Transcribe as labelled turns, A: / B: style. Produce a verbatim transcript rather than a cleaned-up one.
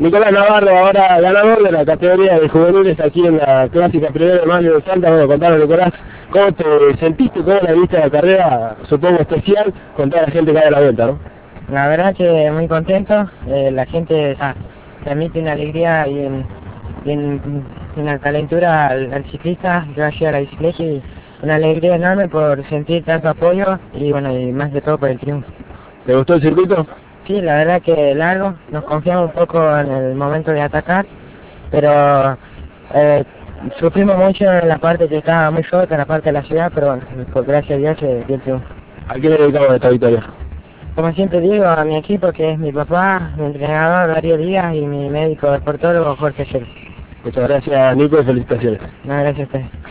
A: Nicolás Navarro, ahora ganador de la categoría de juveniles aquí en la clásica primera de mayo de Salta. Bueno, contanos, Nicolás, ¿cómo te sentiste, cómo la viste la carrera, supongo especial, con toda la gente que hay a la vuelta, ¿no?
B: La verdad que muy contento, eh, la gente ah, transmite una alegría y, en, y en, una calentura al, al ciclista que va a llegar a la bicicleta, y una alegría enorme por sentir tanto apoyo y bueno, y más de todo por el triunfo.
A: ¿Te gustó el circuito?
B: Sí, la verdad que largo, nos confiamos un poco en el momento de atacar, pero eh, sufrimos mucho en la parte que estaba muy rota, en la parte de la ciudad, pero bueno, por gracias a Dios se dio el triunfo.
A: ¿A quién le dedicamos esta victoria?
B: Como siempre digo, a mi equipo, que es mi papá, mi entrenador Darío Díaz y mi médico deportólogo Jorge Shell.
A: Muchas gracias, Nico, y felicitaciones.
B: No, gracias a ustedes.